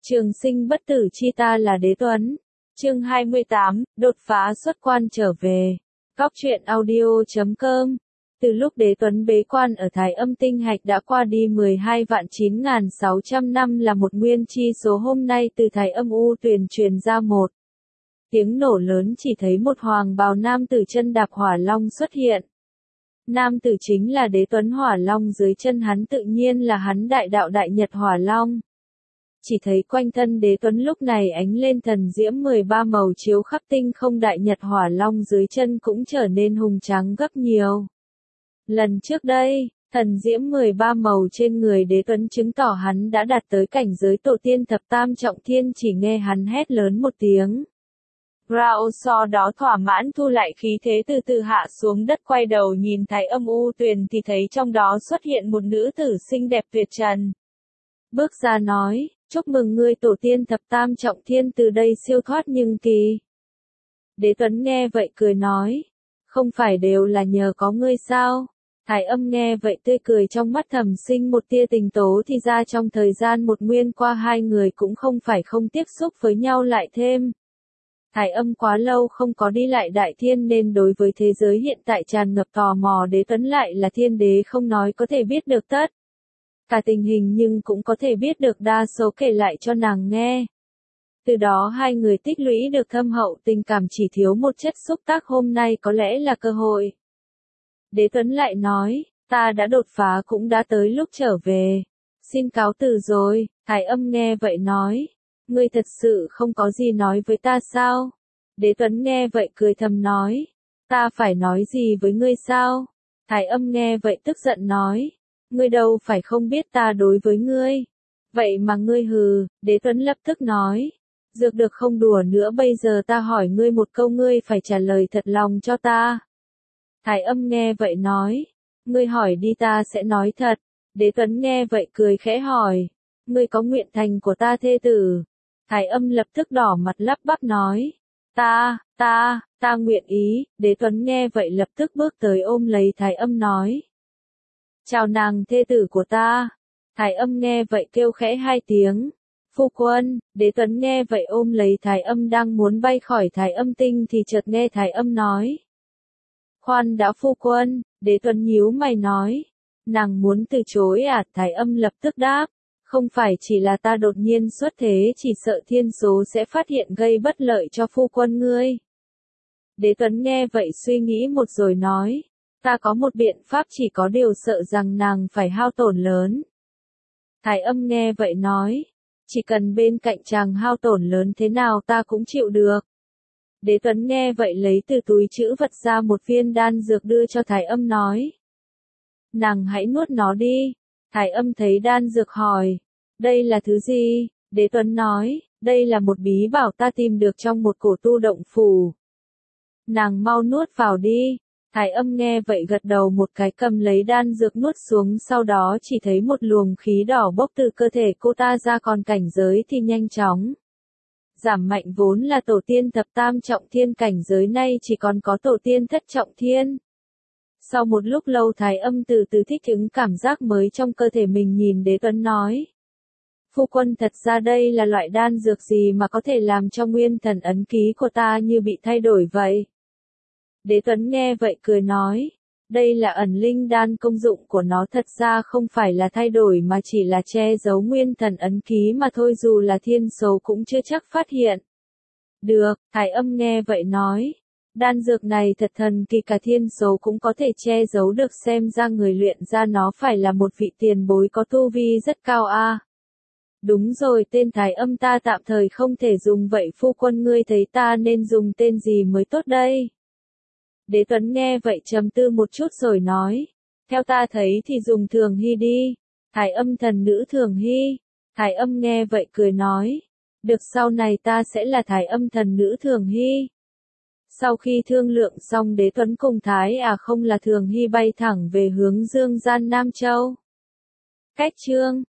Trường sinh bất tử chi ta là Đế Tuấn. Chương 28, đột phá xuất quan trở về. Góc truyện audio.com. Từ lúc Đế Tuấn bế quan ở Thái Âm Tinh Hạch đã qua đi 12.9.600 năm là một nguyên chi số, hôm nay từ Thái Âm U Tuyền truyền ra một tiếng nổ lớn, chỉ thấy một hoàng bào nam tử chân đạp hỏa long xuất hiện. Nam tử chính là Đế Tuấn, hỏa long dưới chân hắn tự nhiên là hắn đại đạo đại nhật hỏa long. Chỉ thấy quanh thân Đế Tuấn lúc này ánh lên thần diễm 13 màu chiếu khắp tinh không, đại nhật hỏa long dưới chân cũng trở nên hùng tráng gấp nhiều. Lần trước đây, thần diễm 13 màu trên người Đế Tuấn chứng tỏ hắn đã đạt tới cảnh giới tổ tiên thập tam trọng thiên, chỉ nghe hắn hét lớn một tiếng. Rao sau đó thỏa mãn thu lại khí thế, từ từ hạ xuống đất, quay đầu nhìn Thái Âm U Tuyền thì thấy trong đó xuất hiện một nữ tử xinh đẹp tuyệt trần. Bước ra nói, chúc mừng ngươi tổ tiên thập tam trọng thiên từ đây siêu thoát nhưng kỳ. Đế Tuấn nghe vậy cười nói, không phải đều là nhờ có ngươi sao? Thái Âm nghe vậy tươi cười, trong mắt thầm sinh một tia tình tố, thì ra trong thời gian một nguyên qua hai người cũng không phải không tiếp xúc với nhau, lại thêm Thái Âm quá lâu không có đi lại đại thiên nên đối với thế giới hiện tại tràn ngập tò mò. Đế Tuấn lại là thiên đế, không nói có thể biết được tất cả tình hình nhưng cũng có thể biết được đa số, kể lại cho nàng nghe. Từ đó hai người tích lũy được thâm hậu tình cảm, chỉ thiếu một chất xúc tác, hôm nay có lẽ là cơ hội. Đế Tuấn lại nói, ta đã đột phá, cũng đã tới lúc trở về. Xin cáo từ rồi. Thái Âm nghe vậy nói, ngươi thật sự không có gì nói với ta sao? Đế Tuấn nghe vậy cười thầm nói, ta phải nói gì với ngươi sao? Thái Âm nghe vậy tức giận nói, ngươi đâu phải không biết ta đối với ngươi. Vậy mà ngươi hừ. Đế Tuấn lập tức nói, dược được, không đùa nữa, bây giờ ta hỏi ngươi một câu, ngươi phải trả lời thật lòng cho ta. Thái Âm nghe vậy nói, ngươi hỏi đi, ta sẽ nói thật. Đế Tuấn nghe vậy cười khẽ hỏi, ngươi có nguyện thành của ta thê tử? Thái Âm lập tức đỏ mặt lắp bắp nói, ta nguyện ý. Đế Tuấn nghe vậy lập tức bước tới ôm lấy Thái Âm nói, chào nàng thê tử của ta. Thái Âm nghe vậy kêu khẽ hai tiếng, phu quân. Đế Tuấn nghe vậy ôm lấy Thái Âm, đang muốn bay khỏi Thái Âm tinh thì chợt nghe Thái Âm nói, khoan đã phu quân. Đế Tuấn nhíu mày nói, nàng muốn từ chối à? Thái Âm lập tức đáp, không phải chỉ là ta đột nhiên xuất thế, chỉ sợ thiên số sẽ phát hiện gây bất lợi cho phu quân ngươi. Đế Tuấn nghe vậy suy nghĩ một rồi nói, ta có một biện pháp, chỉ có điều sợ rằng nàng phải hao tổn lớn. Thái Âm nghe vậy nói, chỉ cần bên cạnh chàng hao tổn lớn thế nào ta cũng chịu được. Đế Tuấn nghe vậy lấy từ túi trữ vật ra một viên đan dược đưa cho Thái Âm nói, nàng hãy nuốt nó đi. Thái Âm thấy đan dược hỏi, đây là thứ gì? Đế Tuấn nói, đây là một bí bảo ta tìm được trong một cổ tu động phủ. Nàng mau nuốt vào đi. Thái Âm nghe vậy gật đầu một cái, cầm lấy đan dược nuốt xuống, sau đó chỉ thấy một luồng khí đỏ bốc từ cơ thể cô ta ra, còn cảnh giới thì nhanh chóng giảm mạnh, vốn là tổ tiên thập tam trọng thiên, cảnh giới nay chỉ còn có tổ tiên thất trọng thiên. Sau một lúc lâu Thái Âm từ từ thích ứng cảm giác mới trong cơ thể mình, nhìn Đế Tuấn nói, phu quân, thật ra đây là loại đan dược gì mà có thể làm cho nguyên thần ấn ký của ta như bị thay đổi vậy? Đế Tuấn nghe vậy cười nói, đây là ẩn linh đan, công dụng của nó thật ra không phải là thay đổi mà chỉ là che giấu nguyên thần ấn ký mà thôi, dù là thiên số cũng chưa chắc phát hiện được. Thái Âm nghe vậy nói, đan dược này thật thần kỳ, cả thiên số cũng có thể che giấu được, xem ra người luyện ra nó phải là một vị tiền bối có tu vi rất cao a. Đúng rồi, tên Thái Âm ta tạm thời không thể dùng, vậy phu quân ngươi thấy ta nên dùng tên gì mới tốt đây? Đế Tuấn nghe vậy trầm tư một chút rồi nói, theo ta thấy thì dùng Thường Hy đi. Thái Âm thần nữ Thường Hy. Thái Âm nghe vậy cười nói, được, sau này ta sẽ là Thái Âm thần nữ Thường Hy. Sau khi thương lượng xong, Đế Tuấn cùng Thái không là Thường Hy bay thẳng về hướng Dương Gian Nam Châu. Cách chương